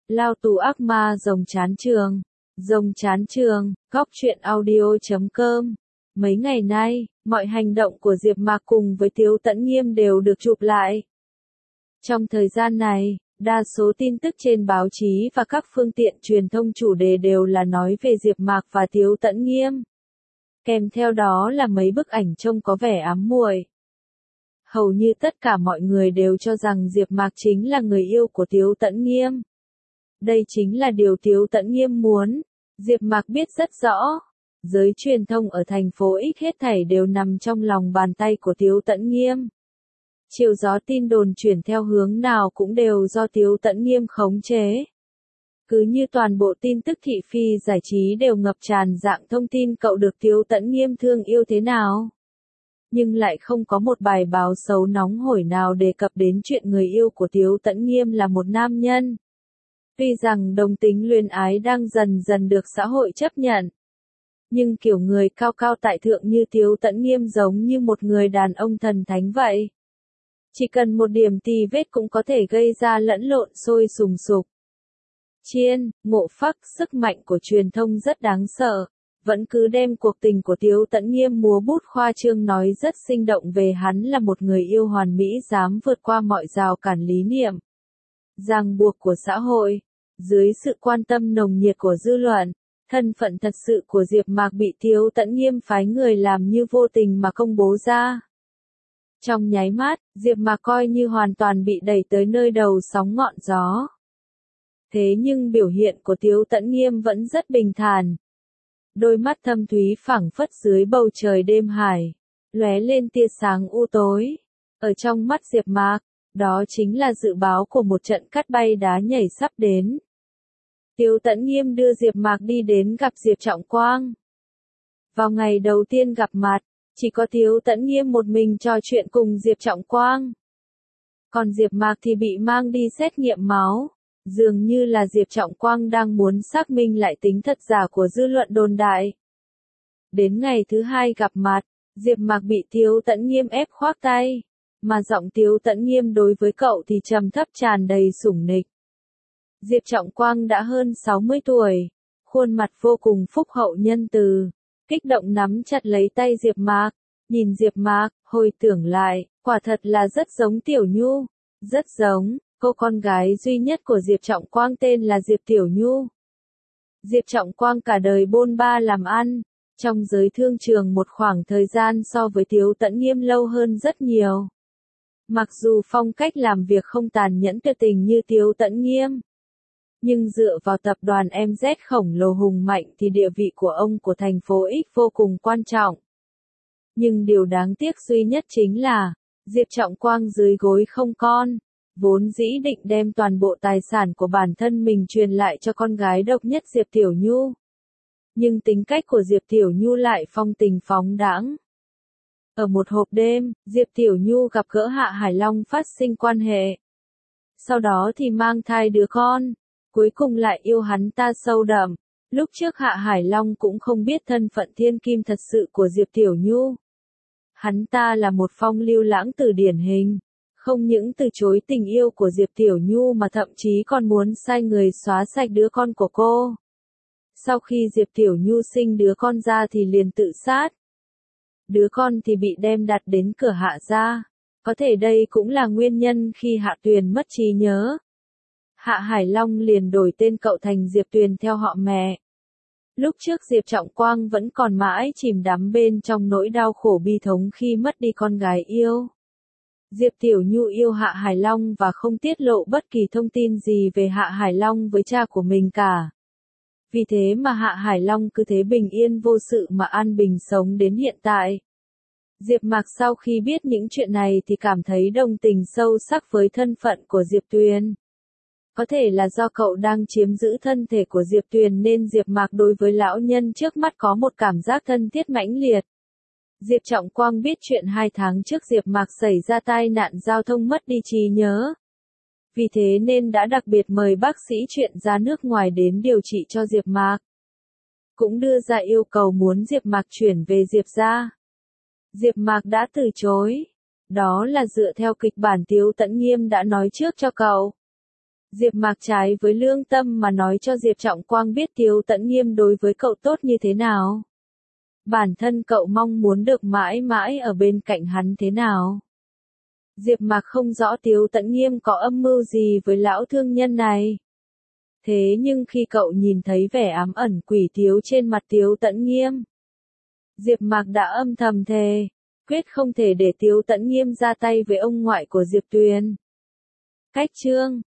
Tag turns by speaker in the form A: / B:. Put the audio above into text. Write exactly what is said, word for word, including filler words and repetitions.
A: Lao tù ác ma rồng chán trường. Rồng chán trường, góc truyện audio chấm com. Mấy ngày nay, mọi hành động của Diệp Mạc cùng với Tiếu Tẫn Nghiêm đều được chụp lại. Trong thời gian này, đa số tin tức trên báo chí và các phương tiện truyền thông chủ đề đều là nói về Diệp Mạc và Tiếu Tẫn Nghiêm. Kèm theo đó là mấy bức ảnh trông có vẻ ám muội. Hầu như tất cả mọi người đều cho rằng Diệp Mạc chính là người yêu của Tiếu Tẫn Nghiêm. Đây chính là điều Tiếu Tẫn Nghiêm muốn. Diệp Mạc biết rất rõ, giới truyền thông ở thành phố X hết thảy đều nằm trong lòng bàn tay của Tiếu Tẫn Nghiêm. Chiều gió tin đồn chuyển theo hướng nào cũng đều do Tiếu Tẫn Nghiêm khống chế. Cứ như toàn bộ tin tức thị phi giải trí đều ngập tràn dạng thông tin cậu được Tiếu Tẫn Nghiêm thương yêu thế nào. Nhưng lại không có một bài báo xấu nóng hổi nào đề cập đến chuyện người yêu của Tiếu Tẫn Nghiêm là một nam nhân. Tuy rằng đồng tính luyến ái đang dần dần được xã hội chấp nhận, nhưng kiểu người cao cao tại thượng như Tiếu Tẫn Nghiêm giống như một người đàn ông thần thánh vậy. Chỉ cần một điểm tì vết cũng có thể gây ra lẫn lộn sôi sùng sục. Chiên, ngộ phắc, sức mạnh của truyền thông rất đáng sợ, vẫn cứ đem cuộc tình của Tiếu Tẫn Nghiêm múa bút khoa trương nói rất sinh động về hắn là một người yêu hoàn mỹ dám vượt qua mọi rào cản lý niệm, ràng buộc của xã hội. Dưới sự quan tâm nồng nhiệt của dư luận, thân phận thật sự của Diệp Mạc bị Tiếu Tẫn Nghiêm phái người làm như vô tình mà công bố ra. Trong nháy mắt, Diệp Mạc coi như hoàn toàn bị đẩy tới nơi đầu sóng ngọn gió. Thế nhưng biểu hiện của Tiếu Tẫn Nghiêm vẫn rất bình thản. Đôi mắt thâm thúy phảng phất dưới bầu trời đêm hải, lóe lên tia sáng u tối. Ở trong mắt Diệp Mạc, đó chính là dự báo của một trận cát bay đá nhảy sắp đến. Tiếu Tẫn Nghiêm đưa Diệp Mạc đi đến gặp Diệp Trọng Quang. Vào ngày đầu tiên gặp mặt, chỉ có Tiếu Tẫn Nghiêm một mình trò chuyện cùng Diệp Trọng Quang. Còn Diệp Mạc thì bị mang đi xét nghiệm máu, dường như là Diệp Trọng Quang đang muốn xác minh lại tính thật giả của dư luận đồn đại. Đến ngày thứ hai gặp mặt, Diệp Mạc bị Tiếu Tẫn Nghiêm ép khoác tay, mà giọng Tiếu Tẫn Nghiêm đối với cậu thì trầm thấp tràn đầy sủng nịch. Diệp Trọng Quang đã hơn sáu mươi tuổi, khuôn mặt vô cùng phúc hậu nhân từ, kích động nắm chặt lấy tay Diệp Mạc, nhìn Diệp Mạc, hồi tưởng lại, quả thật là rất giống Tiểu Nhu, rất giống, cô con gái duy nhất của Diệp Trọng Quang tên là Diệp Tiểu Nhu. Diệp Trọng Quang cả đời bôn ba làm ăn, trong giới thương trường một khoảng thời gian so với Tiếu Tẫn Nghiêm lâu hơn rất nhiều. Mặc dù phong cách làm việc không tàn nhẫn tuyệt tình như Tiếu Tẫn Nghiêm, nhưng dựa vào tập đoàn em dét khổng lồ hùng mạnh thì địa vị của ông của thành phố X vô cùng quan trọng. Nhưng điều đáng tiếc duy nhất chính là, Diệp Trọng Quang dưới gối không con, vốn dĩ định đem toàn bộ tài sản của bản thân mình truyền lại cho con gái độc nhất Diệp Tiểu Nhu. Nhưng tính cách của Diệp Tiểu Nhu lại phong tình phóng đãng. Ở một hộp đêm, Diệp Tiểu Nhu gặp gỡ Hạ Hải Long phát sinh quan hệ. Sau đó thì mang thai đứa con, cuối cùng lại yêu hắn ta sâu đậm. Lúc trước Hạ Hải Long cũng không biết thân phận thiên kim thật sự của Diệp Tiểu Nhu. Hắn ta là một phong lưu lãng tử điển hình, không những từ chối tình yêu của Diệp Tiểu Nhu mà thậm chí còn muốn sai người xóa sạch đứa con của cô. Sau khi Diệp Tiểu Nhu sinh đứa con ra thì liền tự sát. Đứa con thì bị đem đặt đến cửa Hạ gia. Có thể đây cũng là nguyên nhân khi Hạ Tuyền mất trí nhớ. Hạ Hải Long liền đổi tên cậu thành Diệp Tuyền theo họ mẹ. Lúc trước Diệp Trọng Quang vẫn còn mãi chìm đắm bên trong nỗi đau khổ bi thống khi mất đi con gái yêu. Diệp Tiểu Nhu yêu Hạ Hải Long và không tiết lộ bất kỳ thông tin gì về Hạ Hải Long với cha của mình cả. Vì thế mà Hạ Hải Long cứ thế bình yên vô sự mà an bình sống đến hiện tại. Diệp Mạc sau khi biết những chuyện này thì cảm thấy đồng tình sâu sắc với thân phận của Diệp Tuyền. Có thể là do cậu đang chiếm giữ thân thể của Diệp Tuyền nên Diệp Mạc đối với lão nhân trước mắt có một cảm giác thân thiết mãnh liệt. Diệp Trọng Quang biết chuyện hai tháng trước Diệp Mạc xảy ra tai nạn giao thông mất đi trí nhớ. Vì thế nên đã đặc biệt mời bác sĩ chuyên gia nước ngoài đến điều trị cho Diệp Mạc. Cũng đưa ra yêu cầu muốn Diệp Mạc chuyển về Diệp gia. Diệp Mạc đã từ chối. Đó là dựa theo kịch bản Tiếu Tẫn Nghiêm đã nói trước cho cậu. Diệp Mạc trái với lương tâm mà nói cho Diệp Trọng Quang biết Tiếu Tẫn Nghiêm đối với cậu tốt như thế nào. Bản thân cậu mong muốn được mãi mãi ở bên cạnh hắn thế nào. Diệp Mạc không rõ Tiếu Tẫn Nghiêm có âm mưu gì với lão thương nhân này. Thế nhưng khi cậu nhìn thấy vẻ ám ẩn quỷ tiếu trên mặt Tiếu Tẫn Nghiêm, Diệp Mạc đã âm thầm thề, quyết không thể để Tiếu Tẫn Nghiêm ra tay với ông ngoại của Diệp Tuyền. Cách chương